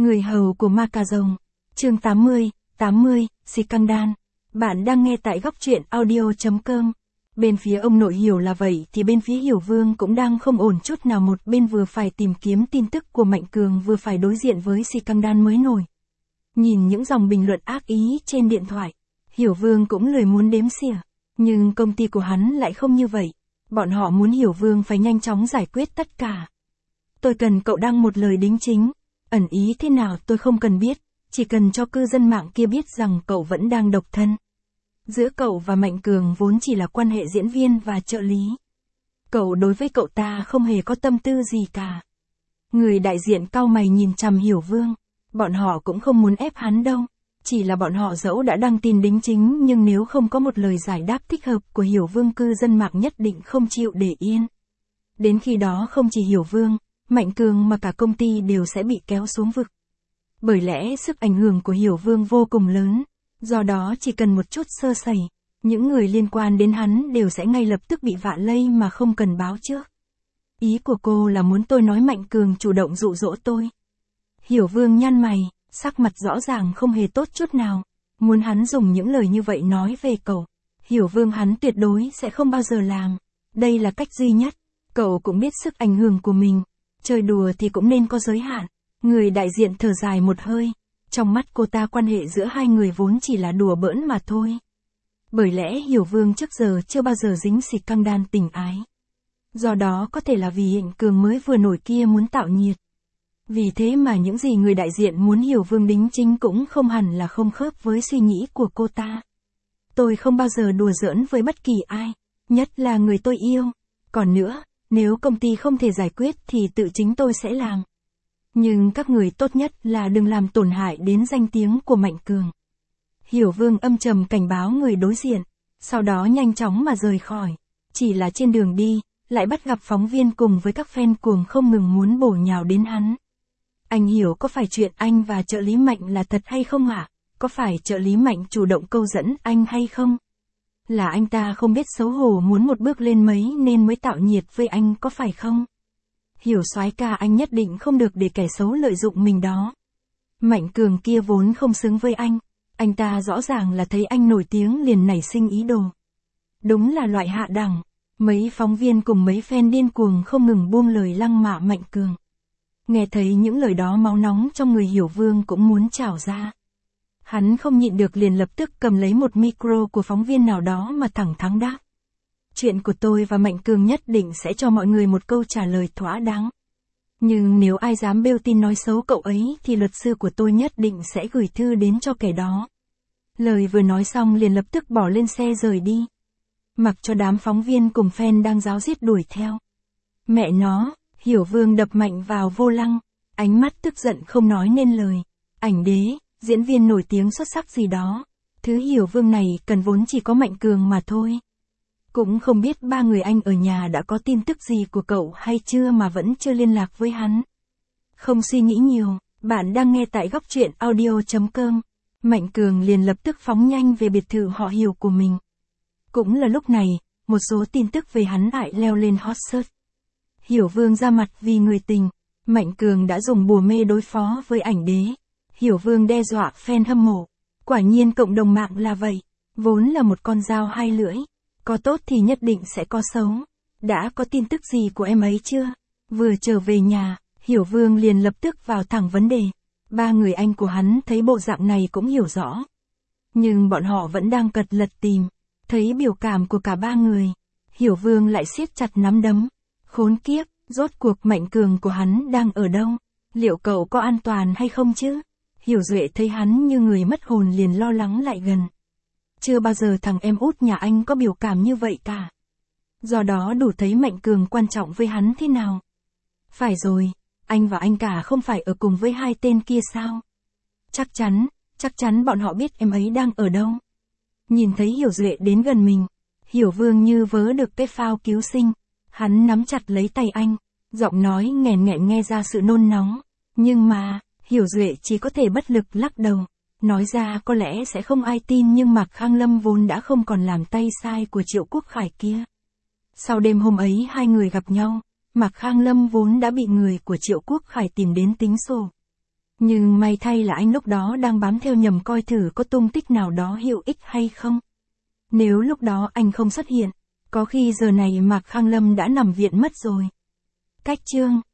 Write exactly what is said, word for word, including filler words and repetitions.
Người hầu của ma cà rồng. Chương tám mươi, tám mươi, Scandal. Bạn đang nghe tại góc truyện audio chấm com. Bên phía ông nội Hiểu là vậy thì bên phía Hiểu Vương cũng đang không ổn chút nào, một bên vừa phải tìm kiếm tin tức của Mạnh Cường vừa phải đối diện với Scandal mới nổi. Nhìn những dòng bình luận ác ý trên điện thoại, Hiểu Vương cũng lười muốn đếm xỉa. Nhưng công ty của hắn lại không như vậy. Bọn họ muốn Hiểu Vương phải nhanh chóng giải quyết tất cả. Tôi cần cậu đăng một lời đính chính. Ẩn ý thế nào tôi không cần biết, chỉ cần cho cư dân mạng kia biết rằng cậu vẫn đang độc thân. Giữa cậu và Mạnh Cường vốn chỉ là quan hệ diễn viên và trợ lý. Cậu đối với cậu ta không hề có tâm tư gì cả. Người đại diện cau mày nhìn chằm Hiểu Vương. Bọn họ cũng không muốn ép hắn đâu. Chỉ là bọn họ dẫu đã đăng tin đính chính nhưng nếu không có một lời giải đáp thích hợp của Hiểu Vương, cư dân mạng nhất định không chịu để yên. Đến khi đó không chỉ Hiểu Vương, Mạnh Cường mà cả công ty đều sẽ bị kéo xuống vực. Bởi lẽ sức ảnh hưởng của Hiểu Vương vô cùng lớn, do đó chỉ cần một chút sơ sẩy, những người liên quan đến hắn đều sẽ ngay lập tức bị vạ lây mà không cần báo trước. Ý của cô là muốn tôi nói Mạnh Cường chủ động dụ dỗ tôi. Hiểu Vương nhăn mày, sắc mặt rõ ràng không hề tốt chút nào, muốn hắn dùng những lời như vậy nói về cậu. Hiểu Vương hắn tuyệt đối sẽ không bao giờ làm, đây là cách duy nhất. Cậu cũng biết sức ảnh hưởng của mình, chơi đùa thì cũng nên có giới hạn. Người đại diện thở dài một hơi, trong mắt cô ta quan hệ giữa hai người vốn chỉ là đùa bỡn mà thôi. Bởi lẽ Hiểu Vương trước giờ chưa bao giờ dính scandal tình ái. Do đó có thể là vì Mạnh Cường mới vừa nổi kia muốn tạo nhiệt. Vì thế mà những gì người đại diện muốn Hiểu Vương đính chính cũng không hẳn là không khớp với suy nghĩ của cô ta. Tôi không bao giờ đùa giỡn với bất kỳ ai, nhất là người tôi yêu. Còn nữa, nếu công ty không thể giải quyết thì tự chính tôi sẽ làm. Nhưng các người tốt nhất là đừng làm tổn hại đến danh tiếng của Mạnh Cường. Hiểu Vương âm trầm cảnh báo người đối diện, sau đó nhanh chóng mà rời khỏi. Chỉ là trên đường đi, lại bắt gặp phóng viên cùng với các fan cuồng không ngừng muốn bổ nhào đến hắn. Anh hiểu có phải chuyện anh và trợ lý Mạnh là thật hay không ạ? À? Có phải trợ lý Mạnh chủ động câu dẫn anh hay không? Là anh ta không biết xấu hổ muốn một bước lên mấy nên mới tạo nhiệt với anh có phải không? Hiểu soái ca, anh nhất định không được để kẻ xấu lợi dụng mình đó. Mạnh Cường kia vốn không xứng với anh. Anh ta rõ ràng là thấy anh nổi tiếng liền nảy sinh ý đồ. Đúng là loại hạ đẳng. Mấy phóng viên cùng mấy fan điên cuồng không ngừng buông lời lăng mạ Mạnh Cường. Nghe thấy những lời đó, máu nóng trong người Hiểu Vương cũng muốn trào ra. Hắn không nhịn được liền lập tức cầm lấy một micro của phóng viên nào đó mà thẳng thắn đáp. Chuyện của tôi và Mạnh Cường nhất định sẽ cho mọi người một câu trả lời thỏa đáng. Nhưng nếu ai dám bêu tin nói xấu cậu ấy thì luật sư của tôi nhất định sẽ gửi thư đến cho kẻ đó. Lời vừa nói xong liền lập tức bỏ lên xe rời đi. Mặc cho đám phóng viên cùng fan đang ráo riết đuổi theo. Mẹ nó, Hiểu Vương đập mạnh vào vô lăng, ánh mắt tức giận không nói nên lời. Ảnh đế, diễn viên nổi tiếng xuất sắc gì đó. Thứ Hiểu Vương này cần vốn chỉ có Mạnh Cường mà thôi. Cũng không biết ba người anh ở nhà đã có tin tức gì của cậu hay chưa mà vẫn chưa liên lạc với hắn. Không suy nghĩ nhiều, bạn đang nghe tại góc truyện audio chấm com. Mạnh Cường liền lập tức phóng nhanh về biệt thự họ Hiểu của mình. Cũng là lúc này, một số tin tức về hắn lại leo lên hot search. Hiểu Vương ra mặt vì người tình. Mạnh Cường đã dùng bùa mê đối phó với ảnh đế. Hiểu Vương đe dọa fan hâm mộ. Quả nhiên cộng đồng mạng là vậy. Vốn là một con dao hai lưỡi. Có tốt thì nhất định sẽ có xấu. Đã có tin tức gì của em ấy chưa? Vừa trở về nhà, Hiểu Vương liền lập tức vào thẳng vấn đề. Ba người anh của hắn thấy bộ dạng này cũng hiểu rõ. Nhưng bọn họ vẫn đang cật lật tìm. Thấy biểu cảm của cả ba người, Hiểu Vương lại siết chặt nắm đấm. Khốn kiếp, rốt cuộc Mạnh Cường của hắn đang ở đâu? Liệu cậu có an toàn hay không chứ? Hiểu Duệ thấy hắn như người mất hồn liền lo lắng lại gần. Chưa bao giờ thằng em út nhà anh có biểu cảm như vậy cả. Do đó đủ thấy Mạnh Cường quan trọng với hắn thế nào. Phải rồi, anh và anh cả không phải ở cùng với hai tên kia sao? Chắc chắn, chắc chắn bọn họ biết em ấy đang ở đâu. Nhìn thấy Hiểu Duệ đến gần mình, Hiểu Vương như vớ được cái phao cứu sinh. Hắn nắm chặt lấy tay anh, giọng nói nghẹn nghẹn nghe ra sự nôn nóng. Nhưng mà, Hiểu Duệ chỉ có thể bất lực lắc đầu. Nói ra có lẽ sẽ không ai tin nhưng Mạc Khang Lâm vốn đã không còn làm tay sai của Triệu Quốc Khải kia. Sau đêm hôm ấy hai người gặp nhau, Mạc Khang Lâm vốn đã bị người của Triệu Quốc Khải tìm đến tính sổ. Nhưng may thay là anh lúc đó đang bám theo nhầm coi thử có tung tích nào đó hữu ích hay không. Nếu lúc đó anh không xuất hiện, có khi giờ này Mạc Khang Lâm đã nằm viện mất rồi. Cách chương